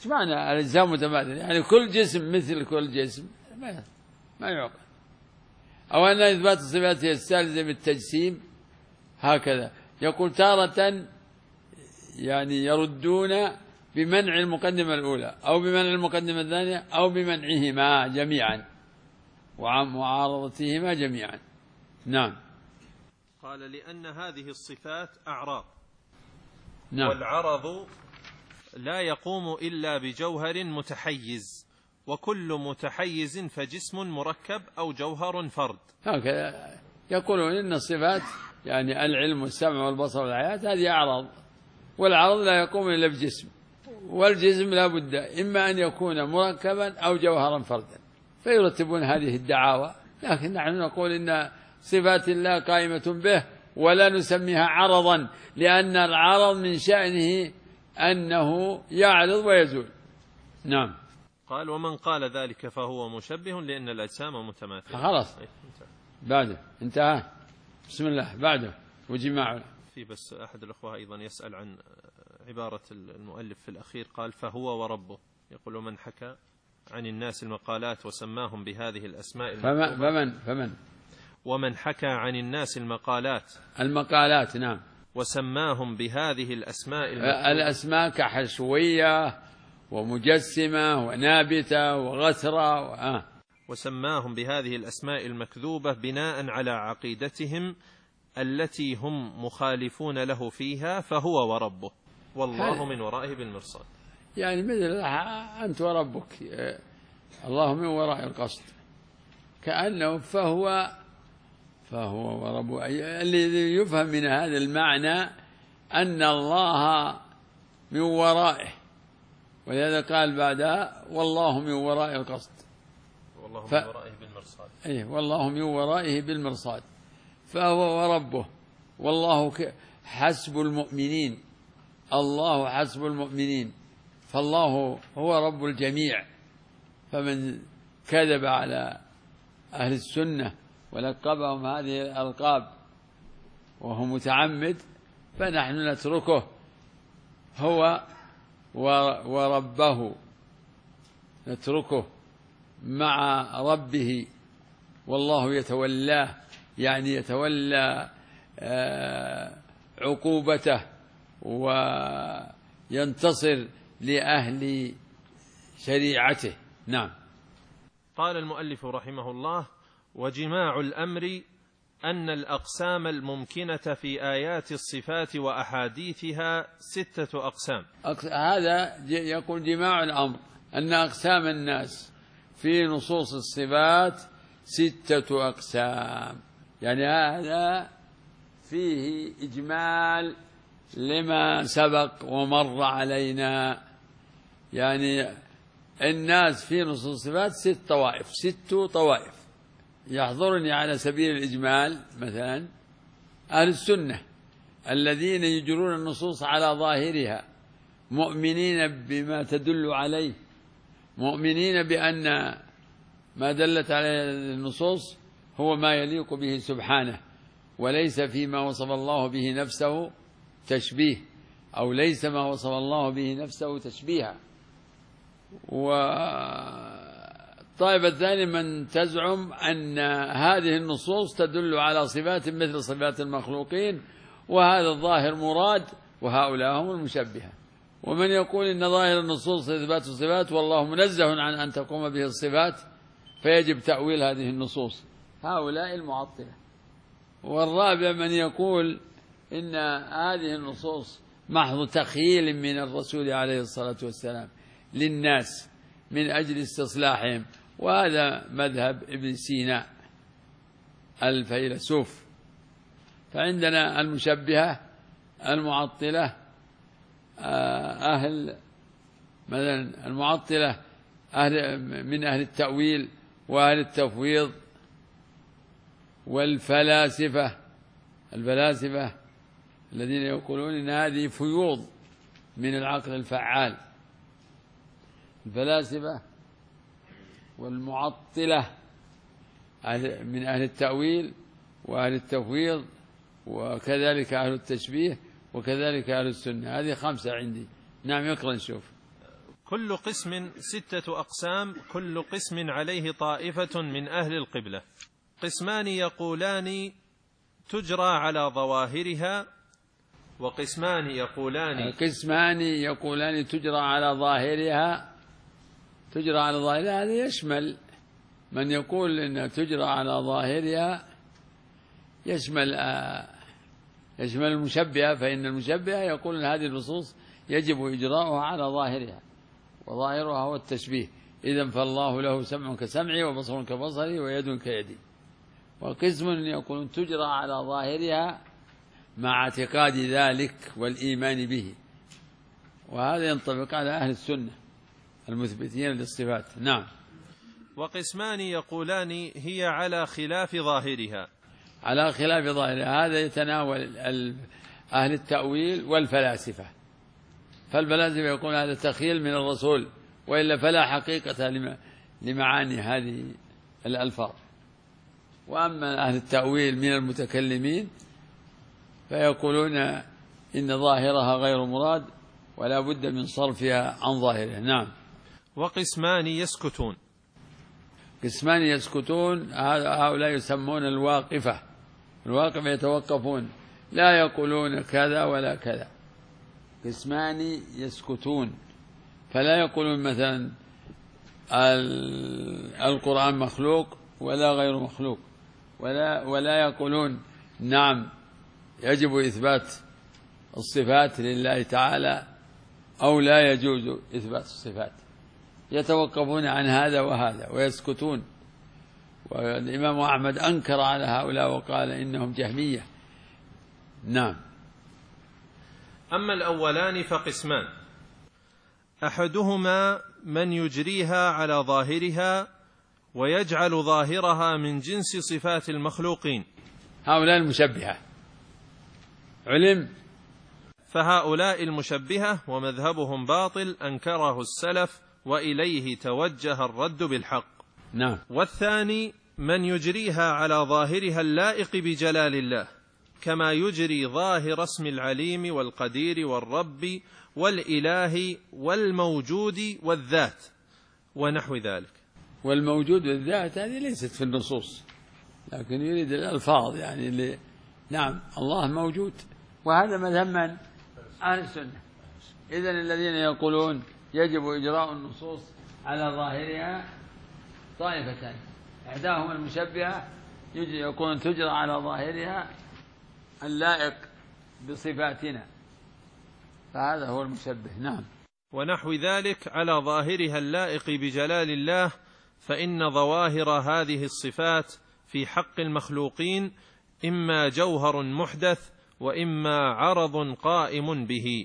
ايش معنى الأجزاء متماثلة؟ يعني كل جسم مثل كل جسم، ما يعقل. أو أن إثبات الصفات يستلزم التجسيم، هكذا يقول تارة يعني يردون بمنع المقدمة الأولى أو بمنع المقدمة الثانية أو بمنعهما جميعا ومعارضتهما جميعا. نعم. قال لأن هذه الصفات أعراض، نعم. والعرض لا يقوم إلا بجوهر متحيز، وكل متحيز فجسم مركب أو جوهر فرد. هكذا يقولون إن الصفات يعني العلم والسمع والبصر والحياة هذه أعراض، والعرض لا يقوم إلا بجسم، والجسم لا بد إما أن يكون مركبا أو جوهرا فردا، فيرتبون هذه الدعاوى. لكن نحن نقول إن صفات الله قائمة به ولا نسميها عرضا، لأن العرض من شأنه أنه يعرض ويزول. نعم. قال ومن قال ذلك فهو مشبه لأن الأجسام متماثلة. خلاص بعده انتهى. بسم الله بعده وجماعه. في بس أحد الأخوة أيضا يسأل عن عبارة المؤلف في الأخير، قال فهو وربه، يقول ومن حكى عن الناس المقالات وسماهم بهذه الأسماء فمن ومن حكى عن الناس المقالات نعم، وسماهم بهذه الأسماء الأسماء كحشوية ومجسمة ونابتة وغثرة وسماهم بهذه الأسماء المكذوبة بناء على عقيدتهم التي هم مخالفون له فيها، فهو وربه والله من ورائه بالمرصاد. يعني مثل أنت وربك، الله من وراء القصد، كأنه فهو وربه. الذي يفهم من هذا المعنى أن الله من ورائه، ولهذا قال بعدها والله من وراء القصد، والله من ورائه بالمرصاد. والله من ورائه بالمرصاد، فهو وربه والله حسب المؤمنين، الله حسب المؤمنين، فالله هو رب الجميع. فمن كذب على أهل السنة ولقبهم هذه الألقاب وهو متعمد فنحن نتركه هو وربه، نتركه مع ربه، والله يتولاه، يعني يتولى عقوبته وينتصر لأهل شريعته. نعم. قال المؤلف رحمه الله وجماع الأمر أن الأقسام الممكنة في آيات الصفات وأحاديثها 6 أقسام. هذا يقول جماع الأمر أن أقسام الناس في نصوص الصفات 6 أقسام، يعني هذا فيه إجمال لما سبق ومر علينا. يعني الناس في نصوص الصفات 6 طوائف. يحضرني على سبيل الإجمال مثلا أهل السنة الذين يجرون النصوص على ظاهرها، مؤمنين بما تدل عليه، مؤمنين بأن ما دلت عليه النصوص هو ما يليق به سبحانه، وليس فيما وصف الله به نفسه تشبيه، أو ليس ما وصف الله به نفسه تشبيها. والطائفة الثانية من تزعم أن هذه النصوص تدل على صفات مثل صفات المخلوقين، وهذا الظاهر مراد، وهؤلاء هم المشبهة. ومن يقول إن ظاهر النصوص إثبات الصفات والله منزه عن أن تقوم به الصفات فيجب تأويل هذه النصوص، هؤلاء المعطلة. والرابع من يقول إن هذه النصوص محض تخيل من الرسول عليه الصلاة والسلام للناس من أجل استصلاحهم، وهذا مذهب ابن سينا الفيلسوف. فعندنا المشبهة المعطلة، مثلا المعطلة من أهل التأويل وأهل التفويض، والفلاسفة الذين يقولون إن هذه فيوض من العقل الفعال، الفلاسفة والمعطلة من أهل التأويل وأهل التفويض، وكذلك أهل التشبيه، وكذلك أهل السنة. هذه 5 عندي. نعم يقرأ نشوف. كل قسم 6 أقسام، كل قسم عليه طائفة من أهل القبلة. قسمان يقولان تجرى على ظواهرها، وقسمان يقولان تجرى على ظاهرها. هذا يشمل من يقول أنها تجرى على ظاهرها، يشمل المشبهة، فإن المشبهة يقول هذه النصوص يجب إجراؤها على ظاهرها، وظاهرها هو التشبيه. إذن فالله له سمع كسمعي وبصر كبصري ويد كيدي. وقسم يقولون تجرى على ظاهرها مع اعتقاد ذلك والإيمان به، وهذا ينطبق على أهل السنة المثبتين للصفات. نعم. وقسمان يقولان هي على خلاف ظاهرها. هذا يتناول أهل التأويل والفلاسفة. فالفلاسفة يقول هذا تخيل من الرسول، وإلا فلا حقيقة لمعاني هذه الألفاظ. وأما أهل التأويل من المتكلمين فيقولون إن ظاهرها غير مراد ولا بد من صرفها عن ظاهرها. نعم. وقسمان يسكتون. هؤلاء يسمون الواقفة يتوقفون، لا يقولون كذا ولا كذا. قسمان يسكتون، فلا يقولون مثلا القرآن مخلوق ولا غير مخلوق، ولا يقولون نعم يجب إثبات الصفات لله تعالى أو لا يجوز إثبات الصفات. يتوقفون عن هذا وهذا ويسكتون. والإمام أحمد أنكر على هؤلاء وقال إنهم جهمية. نعم. أما الأولان فقسمان: أحدهما من يجريها على ظاهرها ويجعل ظاهرها من جنس صفات المخلوقين، هؤلاء المشبهة علم. فهؤلاء المشبهة ومذهبهم باطل أنكره السلف وإليه توجه الرد بالحق. نعم. والثاني من يجريها على ظاهرها اللائق بجلال الله، كما يجري ظاهر اسم العليم والقدير والرب والإله والموجود والذات ونحو ذلك. والموجود والذات هذه ليست في النصوص، لكن يريد الألفاظ يعني نعم الله موجود، وهذا مذهب من؟ أهل السنة. إذن الذين يقولون يجب إجراء النصوص على ظاهرها طائفتان: إحداهم المشبهة يقولون تجرى على ظاهرها اللائق بصفاتنا، فهذا هو المشبه. نعم. ونحو ذلك على ظاهرها اللائق بجلال الله، فإن ظواهر هذه الصفات في حق المخلوقين إما جوهر محدث وإما عرض قائم به.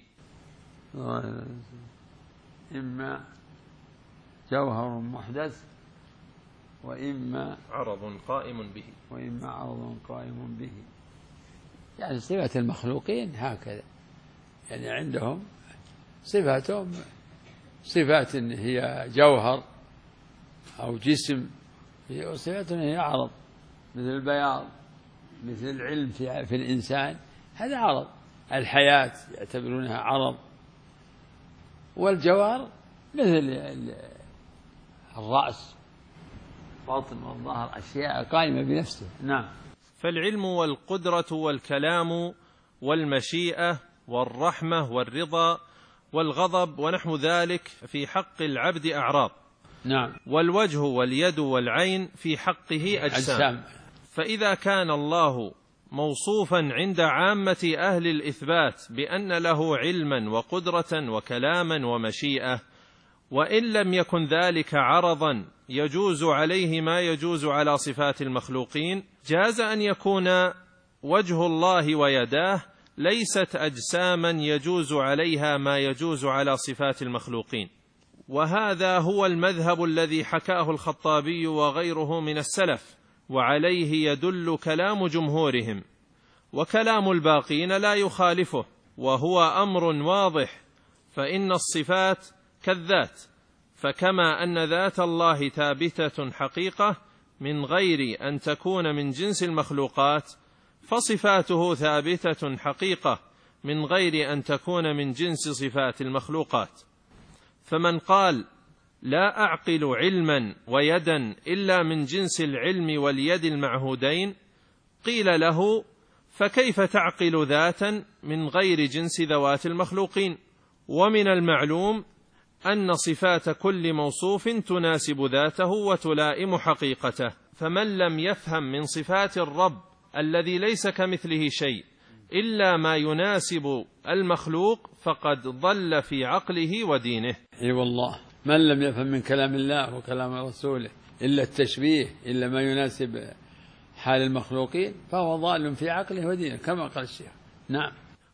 إما جوهر محدث وإما عرض قائم به. يعني صفات المخلوقين هكذا، يعني عندهم صفاتهم صفات هي جوهر أو جسم، وصفات هي عرض، مثل البياض، مثل العلم في الإنسان، هذا عرض. الحياة يعتبرونها عرض. والجوهر مثل الرأس، الباطن والظهر، أشياء قائمة بنفسه. نعم. فالعلم والقدرة والكلام والمشيئة والرحمة والرضا والغضب ونحو ذلك في حق العبد أعراض. نعم. والوجه واليد والعين في حقه أجسام. فإذا كان الله موصوفا عند عامة أهل الإثبات بأن له علما وقدرة وكلاما ومشيئة، وإن لم يكن ذلك عرضا يجوز عليه ما يجوز على صفات المخلوقين، جاز أن يكون وجه الله ويداه ليست أجساما يجوز عليها ما يجوز على صفات المخلوقين. وهذا هو المذهب الذي حكاه الخطابي وغيره من السلف، وعليه يدل كلام جمهورهم، وكلام الباقين لا يخالفه، وهو أمر واضح. فإن الصفات كالذات، فكما أن ذات الله ثابتة حقيقة من غير أن تكون من جنس المخلوقات، فصفاته ثابتة حقيقة من غير أن تكون من جنس صفات المخلوقات. فمن قال لا أعقل علما ويدا إلا من جنس العلم واليد المعهودين، قيل له فكيف تعقل ذاتا من غير جنس ذوات المخلوقين؟ ومن المعلوم أن صفات كل موصوف تناسب ذاته وتلائم حقيقته، فمن لم يفهم من صفات الرب الذي ليس كمثله شيء إلا ما يناسب المخلوق فقد ضل في عقله ودينه. اي والله، من لم يفهم من كلام الله وكلام رسوله إلا التشبيه، إلا ما يناسب حال المخلوقين، فهو ضال في عقله ودينه كما قال الشيخ. نعم.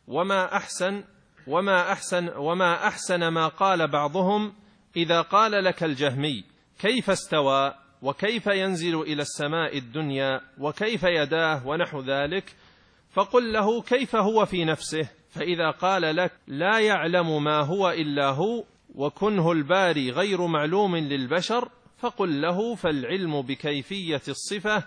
وما أحسن ما قال بعضهم إذا قال لك الجهمي كيف استوى وكيف ينزل إلى السماء الدنيا وكيف يداه ونحو ذلك، فقل له كيف هو في نفسه، فإذا قال لك لا يعلم ما هو إلا هو وكنه الباري غير معلوم للبشر، فقل له فالعلم بكيفية الصفة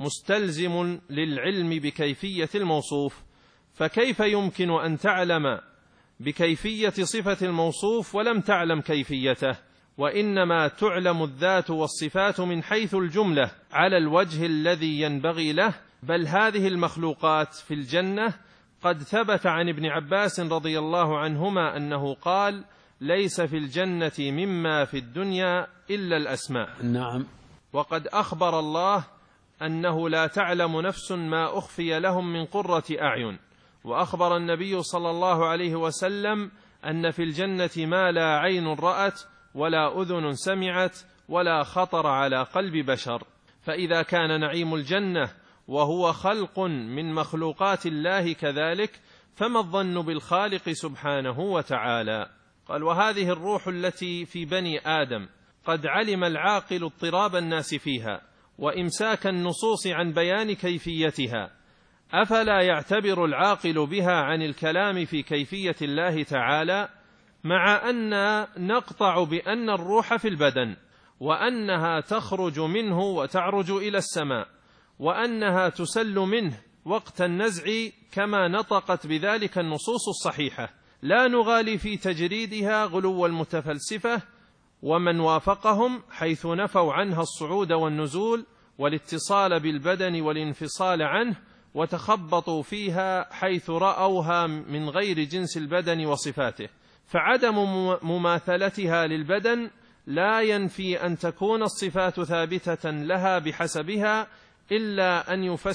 مستلزم للعلم بكيفية الموصوف، فكيف يمكن أن تعلم بكيفية صفة الموصوف ولم تعلم كيفيته؟ وإنما تعلم الذات والصفات من حيث الجملة على الوجه الذي ينبغي له. بل هذه المخلوقات في الجنة قد ثبت عن ابن عباس رضي الله عنهما أنه قال ليس في الجنة مما في الدنيا إلا الأسماء. نعم. وقد أخبر الله أنه لا تعلم نفس ما أخفي لهم من قرة أعين، وأخبر النبي صلى الله عليه وسلم أن في الجنة ما لا عين رأت ولا أذن سمعت ولا خطر على قلب بشر. فإذا كان نعيم الجنة وهو خلق من مخلوقات الله كذلك، فما الظن بالخالق سبحانه وتعالى؟ قال وهذه الروح التي في بني آدم قد علم العاقل اضطراب الناس فيها وإمساك النصوص عن بيان كيفيتها، أفلا يعتبر العاقل بها عن الكلام في كيفية الله تعالى، مع أن نقطع بأن الروح في البدن وأنها تخرج منه وتعرج إلى السماء وأنها تسل منه وقت النزع كما نطقت بذلك النصوص الصحيحة، لا نغالي في تجريدها غلو المتفلسفة ومن وافقهم حيث نفوا عنها الصعود والنزول والاتصال بالبدن والانفصال عنه، وتخبطوا فيها حيث رأوها من غير جنس البدن وصفاته. فعدم مماثلتها للبدن لا ينفي أن تكون الصفات ثابتة لها بحسبها، إلا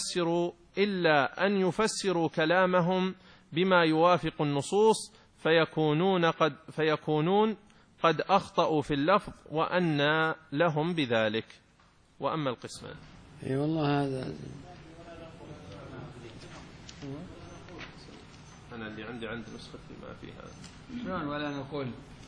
أن يفسروا كلامهم بما يوافق النصوص فيكونون قد أخطأوا في اللفظ وأن لهم بذلك. وأما القسمان أي والله هذا أنا اللي عندي نسختي ما فيها شلون ولا نقول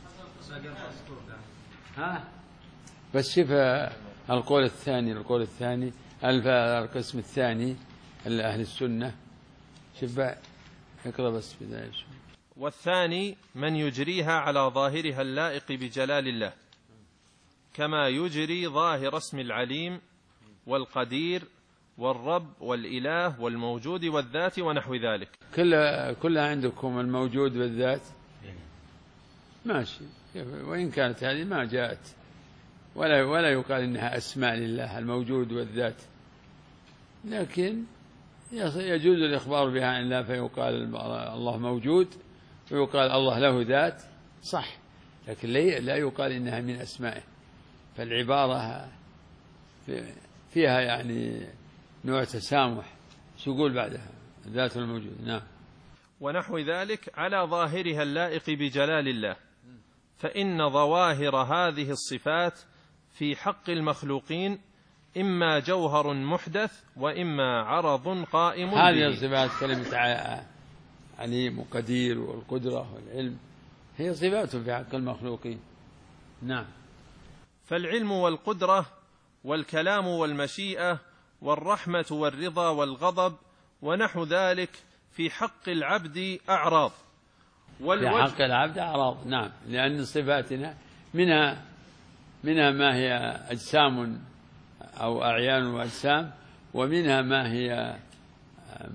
بس شوف القول الثاني القسم الثاني لأهل السنة، شوف اقرأ بس بداية. والثاني من يجريها على ظاهرها اللائق بجلال الله، كما يجري ظاهر اسم العليم والقدير والرب والإله والموجود والذات ونحو ذلك. كلها عندكم الموجود والذات ماشي، وإن كانت هذه ما جاءت ولا يقال إنها أسماء لله الموجود والذات، لكن يجوز الإخبار بها عن الله، فيقال الله موجود ويقال الله له ذات، صح، لكن لا يقال إنها من أسمائه. فالعبارة فيها يعني نوع تسامح. شو يقول بعدها؟ ذات الموجود. نعم. ونحو ذلك على ظاهرها اللائق بجلال الله، فإن ظواهر هذه الصفات في حق المخلوقين إما جوهر محدث وإما عرض قائم به. هذه الصفات كلمة عليم وقدير والقدرة والعلم هي صفات في حق المخلوقين. نعم. فالعلم والقدرة والكلام والمشيئة والرحمة والرضا والغضب ونحو ذلك في حق العبد أعراض. في حق العبد أعراض، نعم، لأن صفاتنا منها ما هي أجسام أو أعيان وأجسام، ومنها ما هي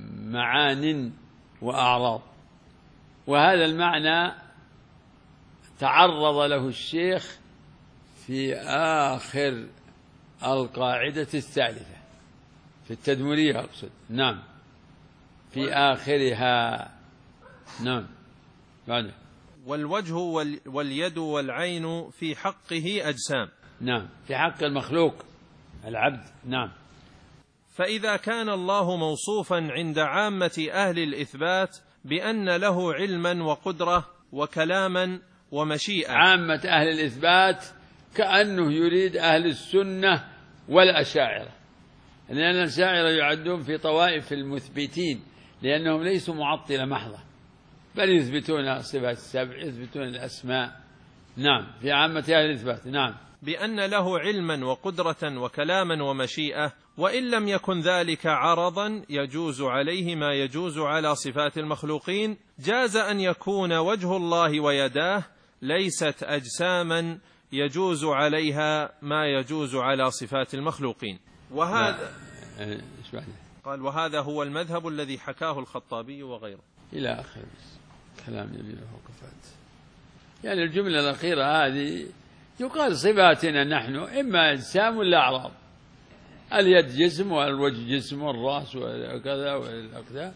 معان وأعراض. وهذا المعنى تعرض له الشيخ في آخر القاعدة الثالثة في التدمرية أقصد. نعم، في آخرها. نعم. بعد والوجه واليد والعين في حقه أجسام. نعم، في حق المخلوق العبد. نعم. فإذا كان الله موصوفا عند عامة أهل الإثبات بأن له علما وقدرة وكلاما ومشيئة، عامة أهل الإثبات كأنه يريد أهل السنة والأشاعرة، لأن الأشاعرة يعدون في طوائف المثبتين، لأنهم ليسوا معطلة محضة، بل يثبتون صفات السبع، يثبتون الأسماء. نعم، في عامة أهل الإثبات. نعم، بأن له علما وقدرة وكلاما ومشيئة، وإن لم يكن ذلك عرضا يجوز عليه ما يجوز على صفات المخلوقين، جاز أن يكون وجه الله ويداه ليست أجساما يجوز عليها ما يجوز على صفات المخلوقين. وهذا قال وهذا هو المذهب الذي حكاه الخطابي وغيره إلى آخر كلام يبي له وقفات. يعني الجملة الأخيرة هذه يقال صفاتنا نحن إما أجسام ولا أعراض. اليد جسم، والوجه جسم، والرأس وكذا، والأقدام،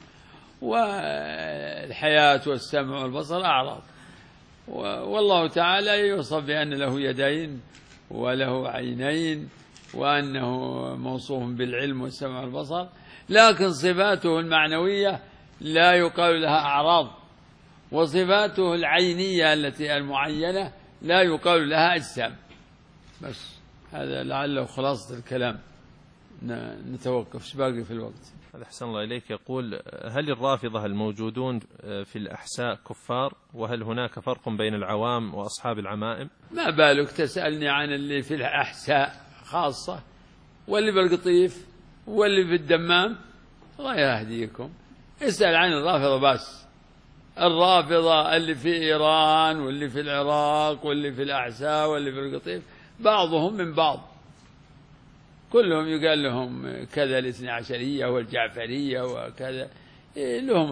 والحياة والسمع والبصر أعراض. والله تعالى يوصف بأن له يدين وله عينين وأنه موصوف بالعلم والسمع والبصر، لكن صفاته المعنوية لا يقال لها أعراض، وصفاته العينية التي المعينة لا يقال لها أجسام. بس هذا لعله خلاصة الكلام. نتوقف، باقي في الوقت. هذا أحسن الله إليك. يقول هل الرافضة الموجودون في الأحساء كفار؟ وهل هناك فرق بين العوام وأصحاب العمائم؟ ما بالك تسألني عن اللي في الأحساء خاصة، واللي بالقطيف، واللي في الدمام؟ الله يهديكم. اسأل عن الرافضة بس. الرافضة اللي في إيران، واللي في العراق، واللي في الأحساء، واللي في القطيف، بعضهم من بعض، كلهم يقال لهم كذا، الاثني عشرية والجعفرية وكذا، لهم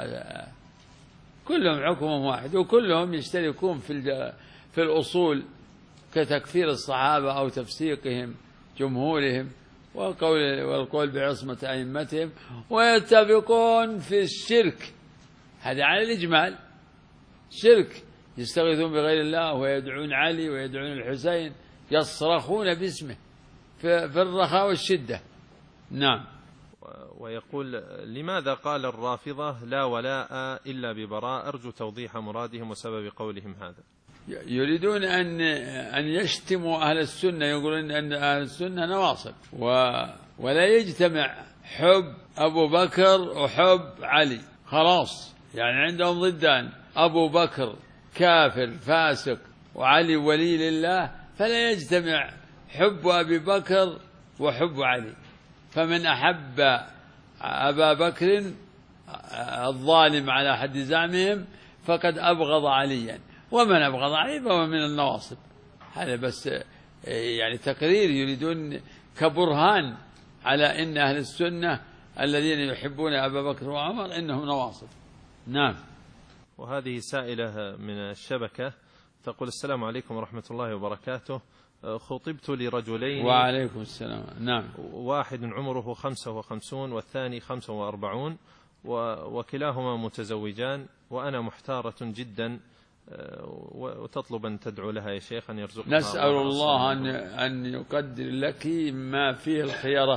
كلهم حكمهم واحد، وكلهم يشتركون في الأصول كتكفير الصحابة أو تفسيقهم جمهورهم والقول بعصمة أئمتهم، ويتفقون في الشرك. هذا على الإجمال. شرك، يستغيثون بغير الله ويدعون علي ويدعون الحسين، يصرخون باسمه في الرخاء والشدة. نعم. ويقول لماذا قال الرافضة لا ولاء إلا ببراء؟ أرجو توضيح مرادهم وسبب قولهم هذا. يريدون أن يشتموا أهل السنة، يقولون أن أهل السنة نواصب، ولا يجتمع حب أبو بكر وحب علي، خلاص. يعني عندهم ضدان، أبو بكر كافر فاسق وعلي ولي لله، فلا يجتمع حب أبي بكر وحب علي. فمن أحب أبا بكر الظالم على حد زعمهم فقد أبغض عليا، ومن أبغض علي فهو من النواصب. هذا بس يعني تقرير، يريدون كبرهان على إن أهل السنة الذين يحبون أبا بكر وعمر إنهم نواصب. نعم. وهذه سائلة من الشبكة تقول السلام عليكم ورحمة الله وبركاته، خطبت لرجلين. وعليكم السلام. نعم. واحد عمره 55 والثاني 45، وكلاهما متزوجان، وأنا محتارة جدا، وتطلب أن تدعو لها يا شيخ أن يرزقها. نسأل الله أن يقدر لك ما فيه الخيرة،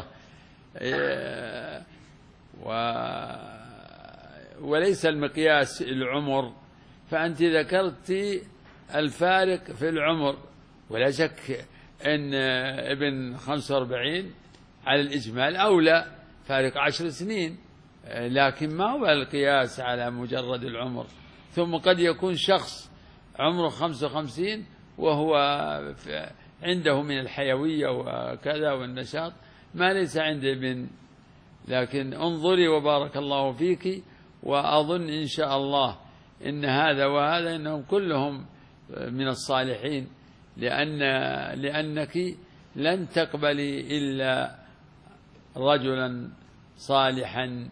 وليس المقياس العمر، فأنت ذكرت الفارق في العمر، ولا شك أن ابن 45 على الإجمال أولى، فارق 10 سنين، لكن ما هو القياس على مجرد العمر. ثم قد يكون شخص عمره 55 وهو عنده من الحيوية وكذا والنشاط ما ليس عند ابن. لكن انظري وبارك الله فيك، وأظن إن شاء الله إن هذا وهذا إنهم كلهم من الصالحين، لأنك لن تقبلي إلا رجلا صالحا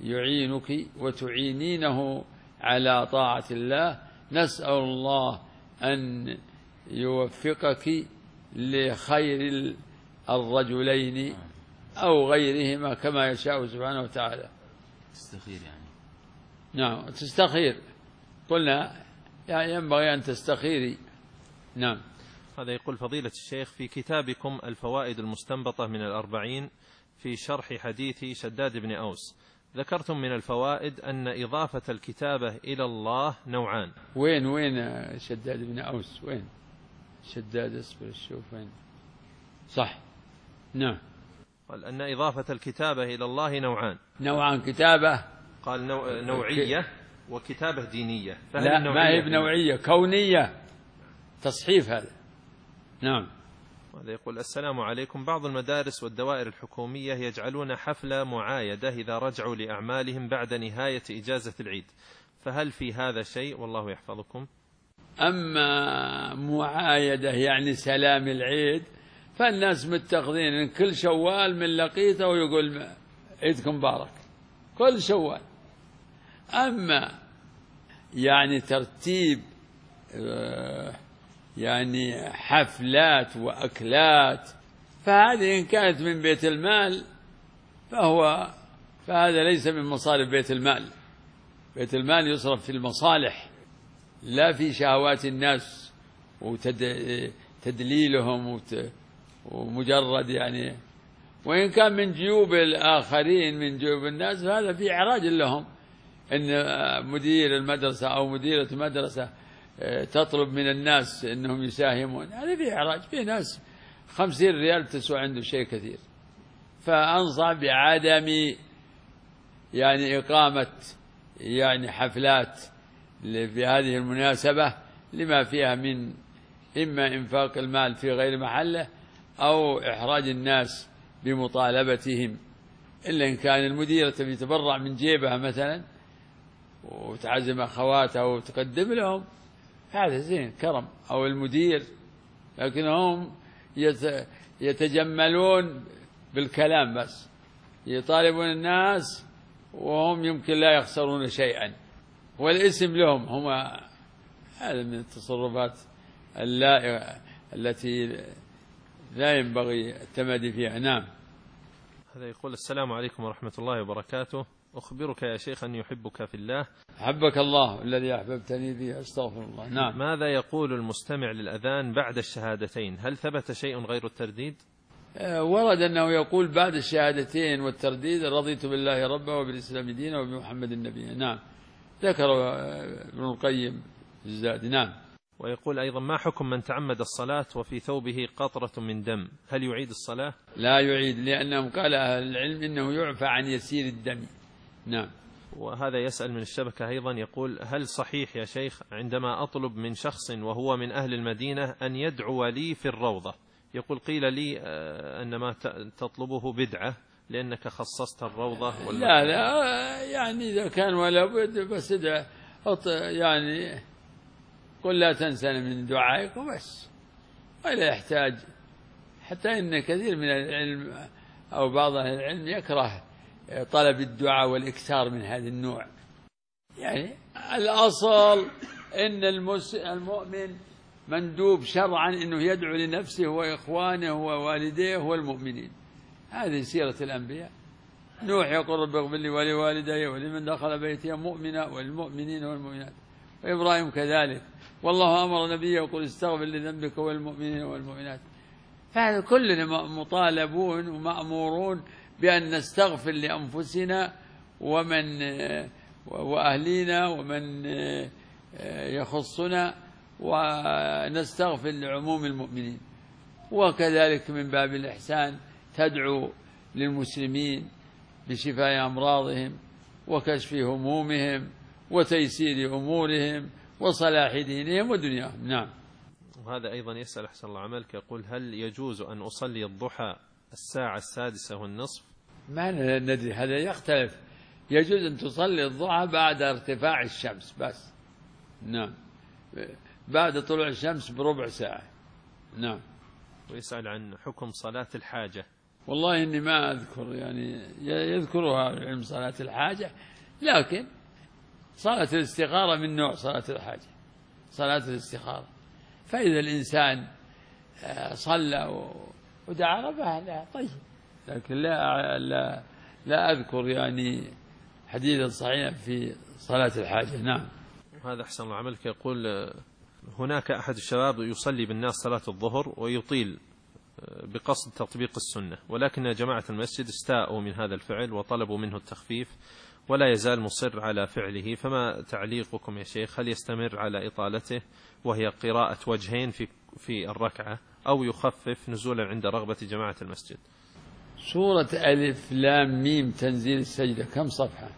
يعينك وتعينينه على طاعة الله. نسأل الله أن يوفقك لخير الرجلين أو غيرهما كما يشاء سبحانه وتعالى. تستخير يعني؟ نعم تستخير، قلنا يعني ينبغي أن تستخيري. نعم. هذا يقول فضيلة الشيخ: في كتابكم الفوائد المستنبطة من الأربعين في شرح حديث شداد بن أوس ذكرتم من الفوائد أن إضافة الكتابة إلى الله نوعان. وين شداد بن أوس؟ وين شداد؟ اصبر شوف وين. صح. نعم. قال أن إضافة الكتابة إلى الله نوعان كتابة. قال نوعية وكتابة دينية. لا ما هي بنوعية، كونية، تصحيف هذا. نعم. هذا يقول: السلام عليكم، بعض المدارس والدوائر الحكومية يجعلون حفلة معايدة إذا رجعوا لأعمالهم بعد نهاية إجازة العيد، فهل في هذا شيء؟ والله يحفظكم. أما معايدة يعني سلام العيد فالناس متخذين إن كل شوال من لقيته ويقول عيدكم مبارك كل شوال. أما يعني ترتيب يعني حفلات وأكلات فهذه إن كانت من بيت المال فهذا ليس من مصارف بيت المال. بيت المال يصرف في المصالح لا في شهوات الناس وتدليلهم ومجرد يعني. وإن كان من جيوب الآخرين من جيوب الناس فهذا في إعراج لهم، إن مدير المدرسة أو مديرة المدرسة تطلب من الناس أنهم يساهمون، هذا في إعراج. في ناس 50 ريال تسوى عنده شيء كثير. فأنصح بعدم يعني إقامة يعني حفلات بهذه المناسبة لما فيها من إما إنفاق المال في غير محله أو إحراج الناس بمطالبتهم، إلا إن كان المديرة تتبرع من جيبها مثلا وتعزم أخواتها وتقدم لهم، هذا زين كرم، أو المدير. لكنهم يتجملون بالكلام بس، يطالبون الناس وهم يمكن لا يخسرون شيئا والاسم لهم هم. هذا من التصرفات التي لا ينبغي التمادي فيها. نعم. هذا يقول: السلام عليكم ورحمة الله وبركاته، أخبرك يا شيخ أن يحبك في الله. حبك الله الذي أحببتني به، أستغفر الله. نعم. ماذا يقول المستمع للأذان بعد الشهادتين؟ هل ثبت شيء غير الترديد؟ ورد أنه يقول بعد الشهادتين والترديد: رضيت بالله ربا وبالإسلام دينا وبمحمد النبي. نعم، ذكر ابن القيم الزاد. نعم. ويقول أيضا: ما حكم من تعمد الصلاة وفي ثوبه قطرة من دم، هل يعيد الصلاة؟ لا يعيد، لأنهم قال أهل العلم إنه يعفى عن يسير الدم. نعم. وهذا يسأل من الشبكة أيضا يقول: هل صحيح يا شيخ عندما أطلب من شخص وهو من أهل المدينة أن يدعو لي في الروضة، يقول قيل لي أن ما تطلبه بدعة لأنك خصصت الروضة؟ لا يعني إذا كان ولا بد بس ادعى يعني قل لا تنسى من دعائك وبس، ولا يحتاج. حتى إن كثير من العلم أو بعض أهل العلم يكره طلب الدعاء والإكثار من هذا النوع. يعني الأصل إن المؤمن مندوب شرعا أنه يدعو لنفسه وإخوانه ووالديه والمؤمنين. هذه سيرة الأنبياء. نوح يقول: رب اغفر لي ولوالدي ولمن دخل بيتي مؤمنا والمؤمنين والمؤمنات. وإبراهيم كذلك: والله أمر نبيه يقول: استغفر لذنبك والمؤمنين والمؤمنات. فهذا كلنا مطالبون ومأمورون بأن نستغفر لأنفسنا وأهلينا ومن يخصنا، ونستغفر لعموم المؤمنين. وكذلك من باب الإحسان تدعو للمسلمين بشفاء أمراضهم وكشف همومهم وتيسير أمورهم وصلاح دينهم ودنياهم. نعم. وهذا أيضا يسأل أحسن الله عملك، يقول: هل يجوز أن أصلي الضحى 6:36؟ ما ندري، هذا يختلف. يجوز أن تصلي الضحى بعد ارتفاع الشمس بس. نعم، بعد طلوع الشمس بربع ساعة. نعم. ويسأل عن حكم صلاة الحاجة. والله إني ما أذكر، يعني يذكرها علم صلاة الحاجة، لكن صلاة الاستخارة من نوع صلاة الحاجة، صلاة الاستخارة. فإذا الإنسان صلى ودعا ربه لا طيب، لكن لا أذكر يعني حديثا صحيحا في صلاة الحاجة. نعم. هذا أحسن الله عملك. يقول هناك أحد الشباب يصلي بالناس صلاة الظهر ويطيل بقصد تطبيق السنة، ولكن جماعة المسجد استاءوا من هذا الفعل وطلبوا منه التخفيف ولا يزال مصر على فعله، فما تعليقكم يا شيخ؟ هل يستمر على إطالته وهي قراءة وجهين في الركعة، أو يخفف نزولا عند رغبة جماعة المسجد؟ سورة ألف لام ميم تنزيل السجدة كم صفحة؟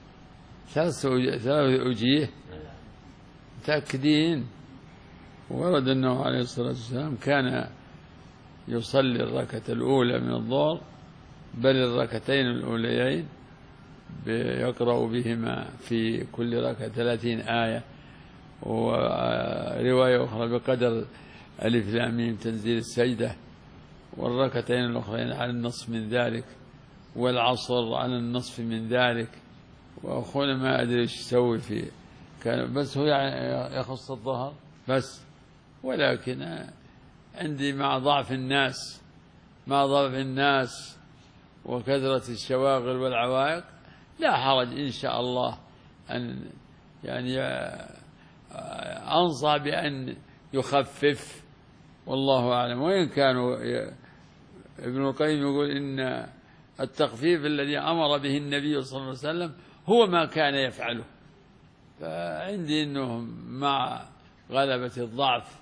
3 وجيه متأكدين؟ ورد أنه عليه الصلاة والسلام كان يصلي الركعة الأولى من الظهر، بل الركعتين الأوليين يقرأ بهما في كل ركعة 30 آية، ورواية أخرى بقدر ألف لام ميم تنزيل السجدة، والركعتين الأخرين على النصف من ذلك، والعصر على النصف من ذلك. وأخونا ما أدري إيش يسوي فيه، كان بس هو يعني يخص الظهر بس. ولكن عندي مع ضعف الناس وكثرة الشواغل والعوائق لا حرج إن شاء الله أن يعني أنصح بأن يخفف، والله أعلم. وإن كانوا ابن القيم يقول إن التخفيف الذي أمر به النبي صلى الله عليه وسلم هو ما كان يفعله، فعندي أنه مع غلبة الضعف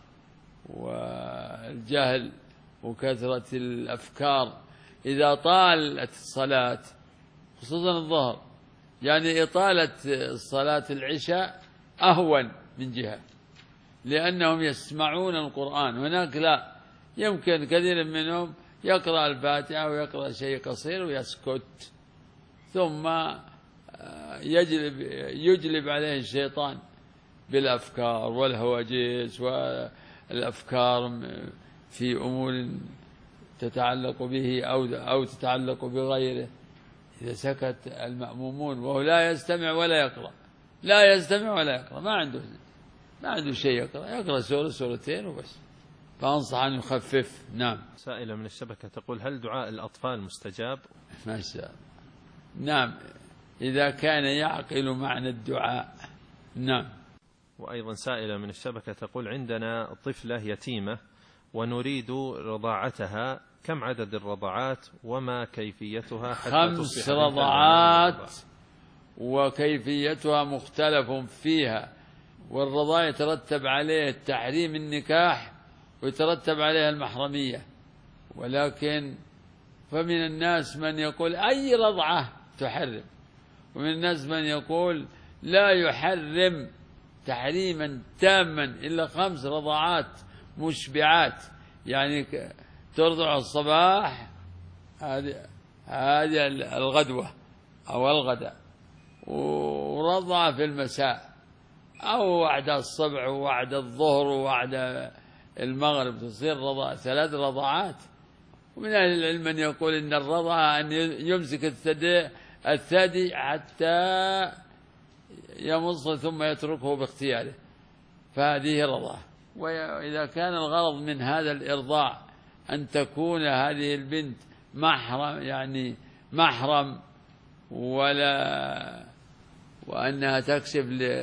والجهل وكثرة الأفكار إذا طالت الصلاة خصوصا الظهر، يعني إطالة صلاة العشاء أهون من جهة، لأنهم يسمعون القرآن، هناك لا، يمكن كثير منهم يقرأ الفاتحة ويقرأ شيء قصير ويسكت، ثم يجلب عليه الشيطان بالأفكار والهواجس والأفكار في أمور تتعلق به أو تتعلق بغيره. إذا سكت المأمومون وهو لا يستمع ولا يقرأ ما عنده شيء يقرأ سورة سورتين وبس، فأنصح أن يخفف. نعم. سائلة من الشبكة تقول هل دعاء الأطفال مستجاب؟ ما شاء الله. نعم، إذا كان يعقل معنى الدعاء. نعم. وأيضا سائلة من الشبكة تقول عندنا طفلة يتيمة ونريد رضاعتها، كم عدد الرضعات وما كيفيتها حتى 5 رضعات، وكيفيتها مختلف فيها، والرضاع يترتب عليه تحريم النكاح ويترتب عليها المحرمية، ولكن فمن الناس من يقول أي رضعة تحرم، ومن الناس من يقول لا يحرم تحريما تاما إلا 5 رضعات مشبعات، يعني ترضع الصباح هذه الغدوة أو الغداء، ورضع في المساء، أو وعد الصبح ووعد الظهر ووعد المغرب، تصير 3 رضعات. ومن أهل العلم من يقول إن الرضعة أن يمسك الثدي حتى يمص ثم يتركه باختياره، فهذه رضعة. وإذا كان الغرض من هذا الإرضاع أن تكون هذه البنت محرم وأنها تكشف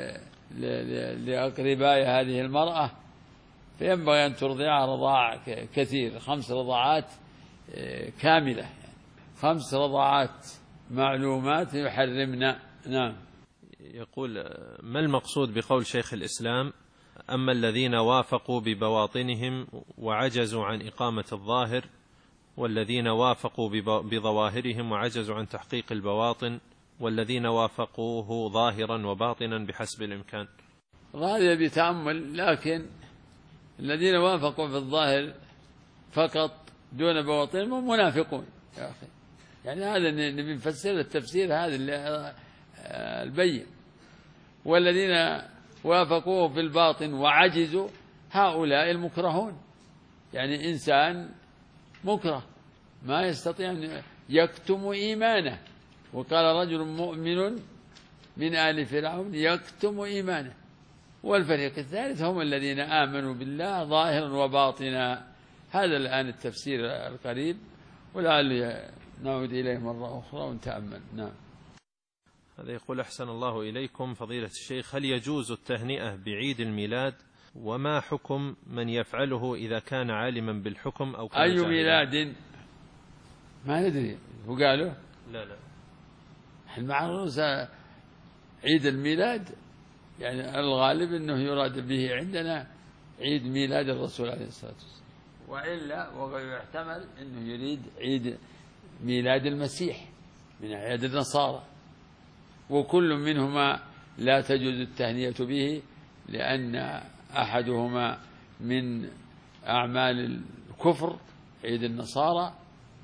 لأقرباء هذه المرأة، فينبغي أن ترضعها رضاع كثير، 5 رضعات كاملة، يعني 5 رضعات معلومات يحرمنا. نعم. يقول ما المقصود بقول شيخ الإسلام أما الذين وافقوا ببواطنهم وعجزوا عن إقامة الظاهر، والذين وافقوا بظواهرهم وعجزوا عن تحقيق البواطن، والذين وافقوه ظاهرا وباطنا بحسب الإمكان؟ هذا بتأمل، لكن الذين وافقوا في الظاهر فقط دون بواطن هم منافقون يا أخي، يعني هذا نبي نفسر التفسير هذا البين. والذين وافقوه في الباطن وعجزوا هؤلاء المكرهون، يعني إنسان مكره ما يستطيع أن يكتم إيمانه، وقال رجل مؤمن من آل فرعون يكتم إيمانه، والفريق الثالث هم الذين آمنوا بالله ظاهرا وباطنا. هذا الآن التفسير القريب، ولعل نعود إليه مرة أخرى ونتأمل. نعم. هذا يقول: أحسن الله إليكم فضيلة الشيخ، هل يجوز التهنئة بعيد الميلاد؟ وما حكم من يفعله إذا كان عالما بالحكم أو كان أي جاهلا؟ ميلاد ما ندري، هو قالوا لا المعروس عيد الميلاد، يعني الغالب أنه يراد به عندنا عيد ميلاد الرسول عليه الصلاة والسلام، وإلا ويحتمل أنه يريد عيد ميلاد المسيح من أعياد النصارى، وكل منهما لا تجوز التهنئة به، لأن أحدهما من أعمال الكفر عيد النصارى،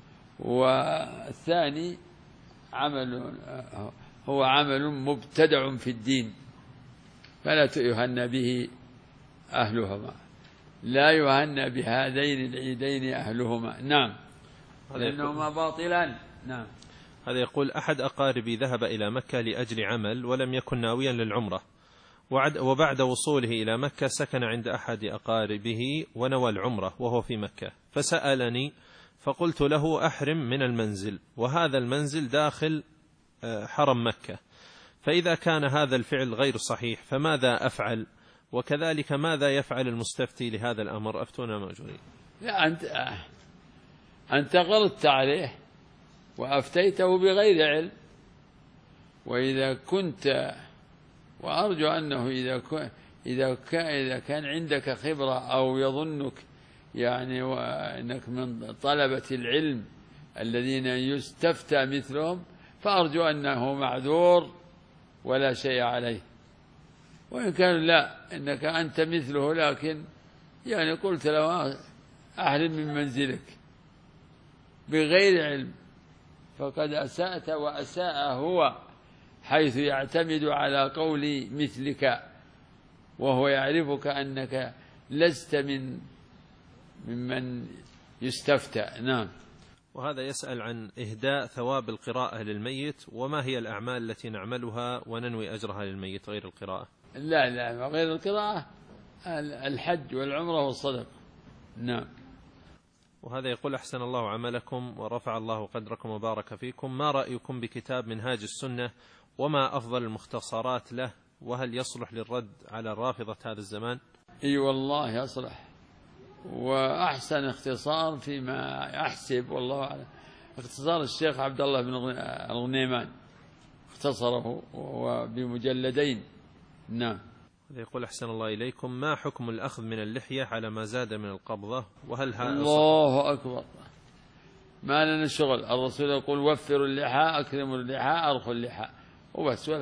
والثاني هو عمل مبتدع في الدين، فلا يهنى به أهلهما، لا يهنى بهذين العيدين أهلهما. نعم، لأنهما باطلان. نعم. هذا يقول: أحد أقاربي ذهب إلى مكة لأجل عمل ولم يكن ناويا للعمرة، وبعد وصوله إلى مكة سكن عند أحد أقاربه ونوى العمرة وهو في مكة، فسألني فقلت له: أحرم من المنزل، وهذا المنزل داخل حرم مكة، فإذا كان هذا الفعل غير صحيح فماذا أفعل؟ وكذلك ماذا يفعل المستفتي لهذا الأمر؟ أفتونا مأجورين. لا، أنت غلطت عليه وأفتيته بغير علم، وإذا كنت، وأرجو أنه إذا كان عندك خبرة أو يظنك يعني وأنك من طلبة العلم الذين يستفتى مثلهم، فأرجو أنه معذور ولا شيء عليه. وإن كان لا، إنك أنت مثله، لكن يعني قلت له أحرم من منزلك بغير علم، فقد أسأت وأساء هو، حيث يعتمد على قول مثلك وهو يعرفك أنك لست ممن يستفتى. نعم. وهذا يسأل عن إهداء ثواب القراءة للميت، وما هي الأعمال التي نعملها وننوي أجرها للميت غير القراءة؟ لا، غير القراءة الحج والعمرة والصدقة. نعم. وهذا يقول: أحسن الله عملكم ورفع الله قدركم وبارك فيكم، ما رأيكم بكتاب منهاج السنة، وما أفضل المختصرات له، وهل يصلح للرد على الرافضة هذا الزمان؟ اي والله يصلح، وأحسن اختصار فيما أحسب والله أعلم اختصار الشيخ عبد الله بن الغنيمان، اختصره وهو بمجلدين. نعم. يقول: أحسن الله إليكم، ما حكم الأخذ من اللحية على ما زاد من القبضة، وهل هذا الله أكبر، ما لنا شغل. الرسول يقول: وفروا اللحى، أكرموا اللحى، أرخوا اللحى، وبس.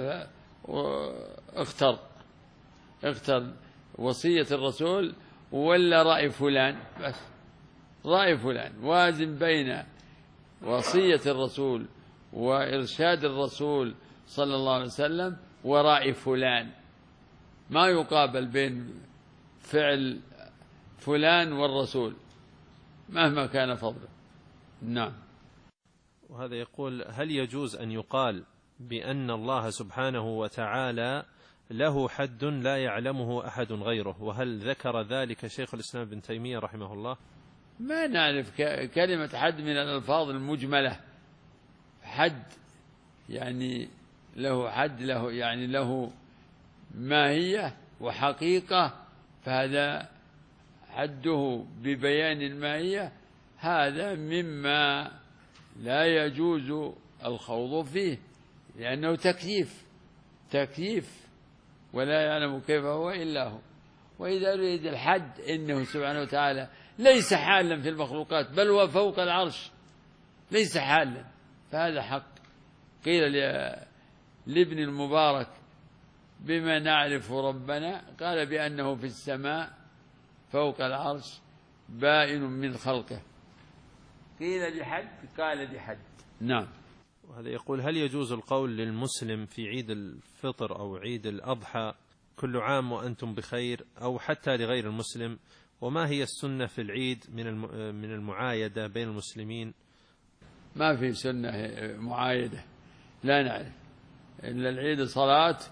اختر وصية الرسول ولا رأي فلان، بس رأي فلان، وازن بين وصية الرسول وإرشاد الرسول صلى الله عليه وسلم ورأي فلان، ما يقابل بين فعل فلان والرسول مهما كان فضله. نعم. وهذا يقول: هل يجوز أن يقال بأن الله سبحانه وتعالى له حد لا يعلمه أحد غيره، وهل ذكر ذلك شيخ الإسلام ابن تيمية رحمه الله؟ ما نعرف كلمة حد من الألفاظ المجملة. حد يعني له حد، له يعني له ماهية وحقيقة، فهذا حده ببيان الماهية، هذا مما لا يجوز الخوض فيه، لأنه تكييف ولا يعلم كيف هو إلا هو. وإذا أريد الحد، إنه سبحانه وتعالى ليس حالا في المخلوقات، بل هو فوق العرش، ليس حالا، فهذا حق. قيل لابن المبارك: بما نعرف ربنا؟ قال: بأنه في السماء فوق العرش بائن من خلقه. قيل بحد؟ قال بحد. نعم. وهذا يقول: هل يجوز القول للمسلم في عيد الفطر أو عيد الأضحى كل عام وأنتم بخير، أو حتى لغير المسلم؟ وما هي السنة في العيد من المعايدة بين المسلمين؟ ما في سنة معايدة، لا نعرف إلا العيد صلاة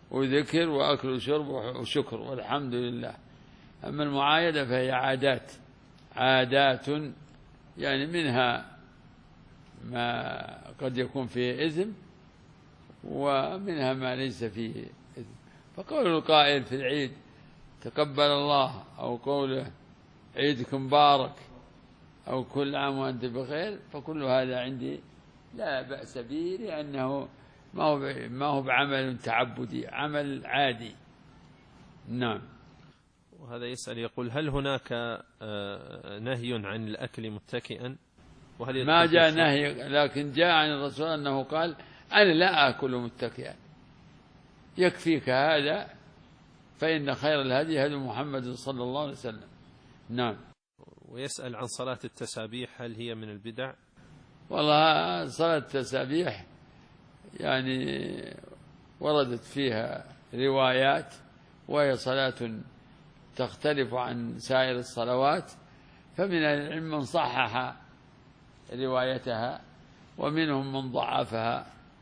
وذكر وأكل وشرب وشكر والحمد لله. أما المعايدة فهي عادات يعني منها ما قد يكون فيه إثم ومنها ما ليس فيه إثم. فقول القائل في العيد تقبل الله، أو قوله عيدكم مبارك، أو كل عام وأنت بخير، فكل هذا عندي لا بأس به، لأنه ما هو بعمل تعبدي، عمل عادي. نعم. وهذا يسأل يقول هل هناك نهي عن الأكل متكئا؟ ما جاء نهي، لكن جاء عن الرسول أنه قال أنا لا آكل متكئا، يكفيك هذا، فإن خير الهدي هدي محمد صلى الله عليه وسلم. نعم. ويسأل عن صلاة التسابيح، هل هي من البدع؟ والله صلاة التسابيح يعني وردت فيها روايات، وهي صلاة تختلف عن سائر الصلوات، فمن العلم من صحح روايتها ومنهم من ضعفها،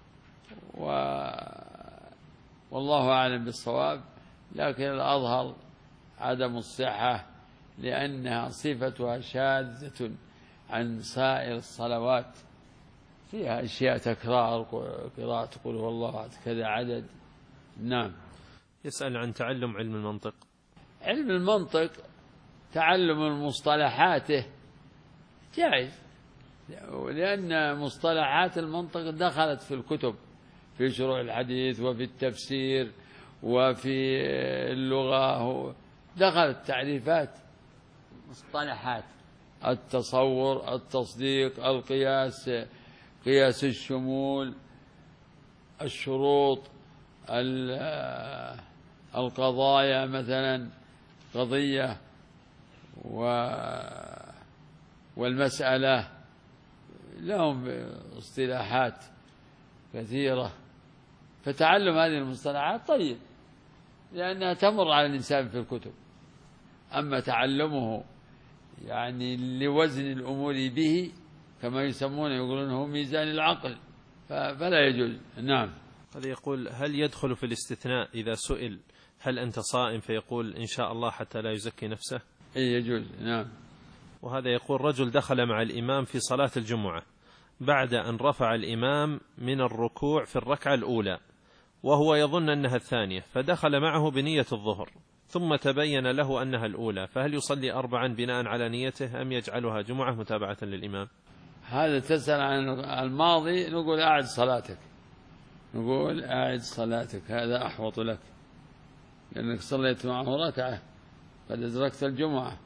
والله أعلم بالصواب، لكن الأظهر عدم الصحة، لأنها صفتها شاذة عن سائر الصلوات، فيها أشياء تكرار، قراءة قل هو الله كذا عدد. نعم. يسأل عن تعلم علم المنطق. علم المنطق تعلم مصطلحاته جائز، لأن مصطلحات المنطق دخلت في الكتب، في شروح الحديث وفي التفسير وفي اللغة، دخلت تعريفات مصطلحات: التصور، التصديق، القياس، قياس الشمول، الشروط، القضايا، مثلا قضية والمسألة، لهم اصطلاحات كثيرة. فتعلم هذه المصطلحات طيب، لأنها تمر على الإنسان في الكتب. أما تعلمه يعني لوزن الأمور به، كما يسمونه، يقولونه ميزان العقل، فلا يجوز. نعم. هذا يقول هل يدخل في الاستثناء إذا سئل هل أنت صائم فيقول إن شاء الله حتى لا يزكي نفسه؟ أي يجوز. نعم. وهذا يقول رجل دخل مع الإمام في صلاة الجمعة بعد أن رفع الإمام من الركوع في الركعة الأولى وهو يظن أنها الثانية، فدخل معه بنية الظهر ثم تبين له أنها الأولى، فهل يصلي 4 بناء على نيته أم يجعلها جمعة متابعة للإمام؟ هذا تسأل عن الماضي، نقول أعد صلاتك، نقول أعد صلاتك، هذا أحوط لك، لأنك صليت معه ركعة قد أدركت الجمعة.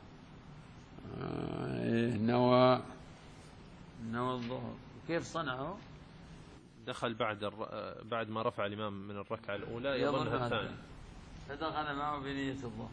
نوى الظهر. كيف صنعه؟ دخل بعد ما رفع الإمام من الركعة الأولى يظنها الثانية، فدخل معه بنية الظهر.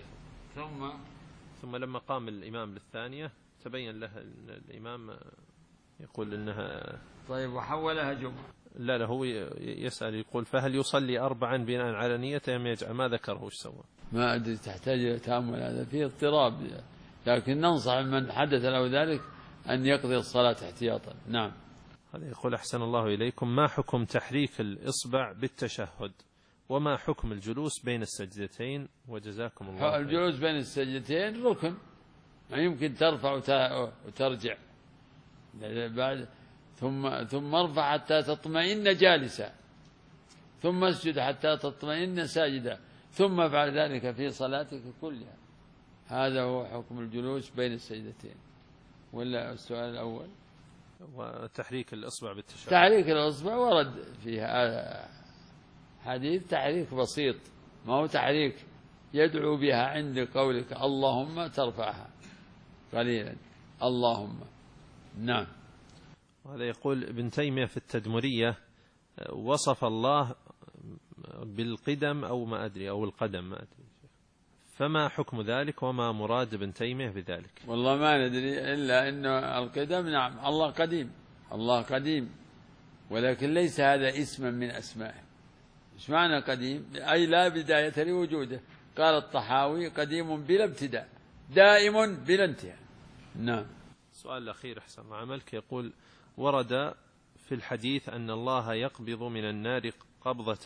ثم لما قام الإمام للثانية تبين له أن الإمام يقول إنها طيب، وحولها جمعة. لا هو يسأل يقول فهل يصلي 4 بناء على نيته أم يجعل؟ ما ذكره، وش سوى؟ ما أدري، تحتاج إلى تأمل، هذا فيه اضطراب، لكن ننصح من حدث له ذلك أن يقضي الصلاة احتياطا. نعم. هذا يقول أحسن الله إليكم، ما حكم تحريك الإصبع بالتشهد، وما حكم الجلوس بين السجدتين، وجزاكم الله خير. الجلوس بين السجدتين ركن، ما يمكن ترفع وترجع بعد، ثم ارفع حتى تطمئن جالسا، ثم اسجد حتى تطمئن ساجدا، ثم بعد ذلك في صلاتك كلها. هذا هو حكم الجلوس بين السجدتين. ولا السؤال الأول؟ وتحريك الإصبع بالتشهد. تحريك الإصبع ورد فيها حديث تحريك بسيط، ما هو تحريك يدعو بها عند قولك اللهم ترفعها قليلا، اللهم. نعم. وهذا يقول ابن تيمية في التدمرية وصف الله بالقدم أو ما أدري، أو القدم ما أدري، فما حكم ذلك وما مراد ابن تيمية بذلك؟ والله ما ندري، إلا أنه القدم، نعم الله قديم، الله قديم، ولكن ليس هذا اسما من أسمائه. إيش معنى قديم؟ أي لا بداية لوجوده. قال الطحاوي قديم بلا ابتداء، دائم بلا انتهاء. نعم. السؤال الأخير أحسن الله عملك، يقول ورد في الحديث أن الله يقبض من النار قبضة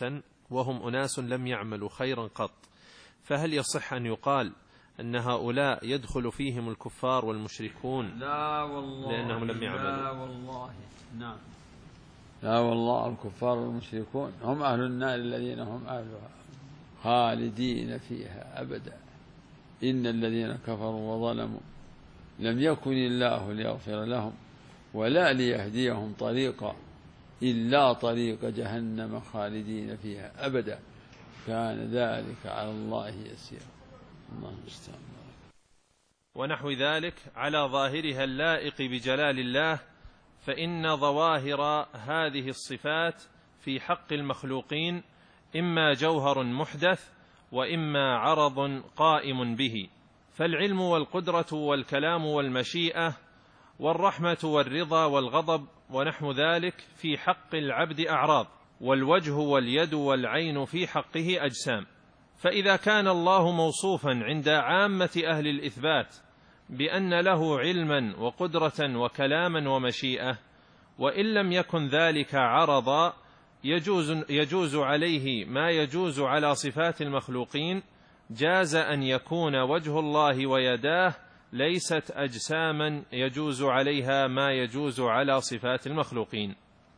وهم أناس لم يعملوا خيرا قط، فهل يصح أن يقال أن هؤلاء يدخل فيهم الكفار والمشركون؟ لا والله، لأنهم لم يعملوا. لا والله، نعم، لا والله، الكفار والمشركون هم أهل النار الذين هم أهلها خالدين فيها أبدا. إن الذين كفروا وظلموا لم يكن الله ليغفر لهم ولا ليهديهم طريقا إلا طريق جهنم خالدين فيها أبدا، كان ذلك على الله يسيرا. الله المستعان. ونحو ذلك على ظاهرها اللائق بجلال الله، فإن ظواهر هذه الصفات في حق المخلوقين إما جوهر محدث وإما عرض قائم به، فالعلم والقدرة والكلام والمشيئة والرحمة والرضا والغضب ونحو ذلك في حق العبد أعراض، والوجه واليد والعين في حقه أجسام. فإذا كان الله موصوفا عند عامة أهل الإثبات بأن له علما وقدرة وكلاما ومشيئة، وإن لم يكن ذلك عرضا يجوز عليه ما يجوز على صفات المخلوقين، جاز أن يكون وجه الله ويداه ليست أجساما يجوز عليها ما يجوز على صفات المخلوقين.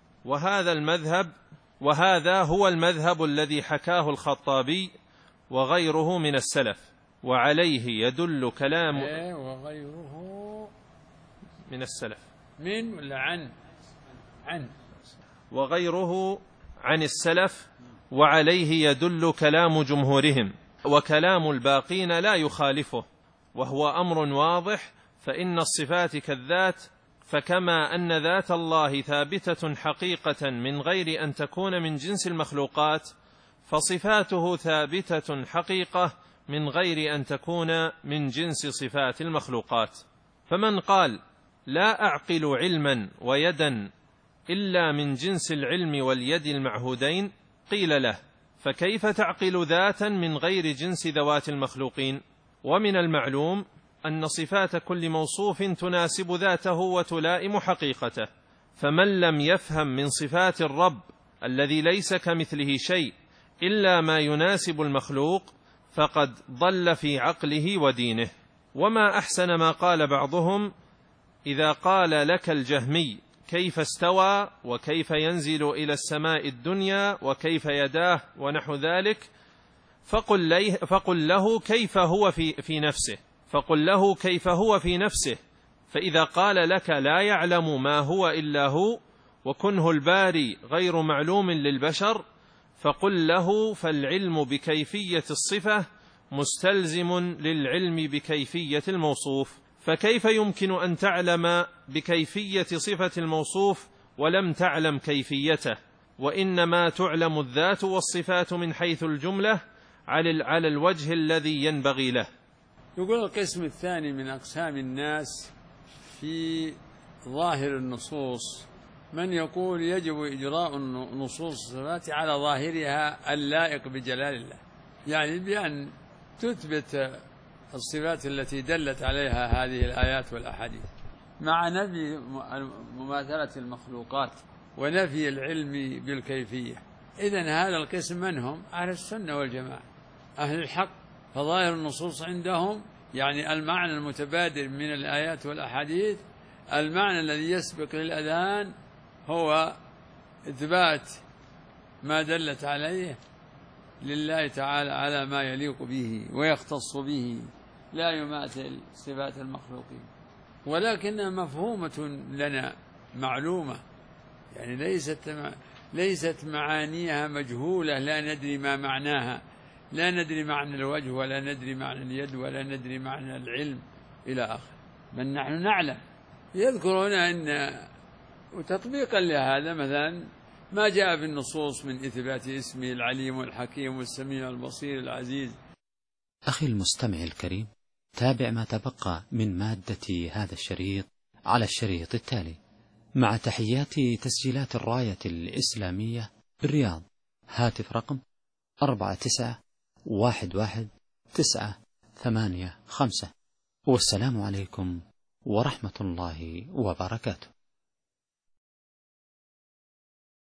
وهذا هو المذهب الذي حكاه الخطابي وغيره من السلف، وعليه يدل كلام وغيره من السلف من ولا عن وغيره عن السلف، وعليه يدل كلام جمهورهم، وكلام الباقين لا يخالفه، وهو أمر واضح. فإن الصفات كالذات، فكما أن ذات الله ثابتة حقيقة من غير أن تكون من جنس المخلوقات، فصفاته ثابتة حقيقة من غير أن تكون من جنس صفات المخلوقات. فمن قال لا أعقل علما ويدا إلا من جنس العلم واليد المعهودين، قيل له فكيف تعقل ذاتا من غير جنس ذوات المخلوقين؟ ومن المعلوم أن صفات كل موصوف تناسب ذاته وتلائم حقيقته، فمن لم يفهم من صفات الرب الذي ليس كمثله شيء إلا ما يناسب المخلوق فقد ضل في عقله ودينه. وما أحسن ما قال بعضهم إذا قال لك الجهمي كيف استوى وكيف ينزل إلى السماء الدنيا وكيف يداه ونحو ذلك، فقل له كيف هو في نفسه، فإذا قال لك لا يعلم ما هو إلا هو وكنه الباري غير معلوم للبشر، فقل له فالعلم بكيفية الصفة مستلزم للعلم بكيفية الموصوف، فكيف يمكن أن تعلم بكيفية صفة الموصوف ولم تعلم كيفيته؟ وإنما تعلم الذات والصفات من حيث الجملة على الوجه الذي ينبغي له. يقول القسم الثاني من أقسام الناس في ظاهر النصوص من يقول يجب إجراء نصوص الصفات على ظاهرها اللائق بجلال الله، يعني بأن تثبت الصفات التي دلت عليها هذه الآيات والأحاديث مع نفي مماثلة المخلوقات ونفي العلم بالكيفية. إذن هذا القسم من هم؟ أهل السنة والجماعة، أهل الحق. فظاهر النصوص عندهم يعني المعنى المتبادر من الآيات والأحاديث، المعنى الذي يسبق للأذان هو إثبات ما دلت عليه لله تعالى على ما يليق به ويختص به، لا يماثل صفات المخلوقين، ولكنها مفهومة لنا معلومة، يعني ليست معانيها مجهولة، لا ندري ما معناها، لا ندري معنى الوجه ولا ندري معنى اليد ولا ندري معنى العلم إلى آخر، بل نحن نعلم. يذكر هنا أن وتطبيقا لهذا مثلا ما جاء في النصوص من إثبات اسمه العليم والحكيم والسميع البصير العزيز. أخي المستمع الكريم، تابع ما تبقى من مادة هذا الشريط على الشريط التالي، مع تحيات تسجيلات الراية الإسلامية بالرياض، هاتف رقم 49119885. والسلام عليكم ورحمة الله وبركاته.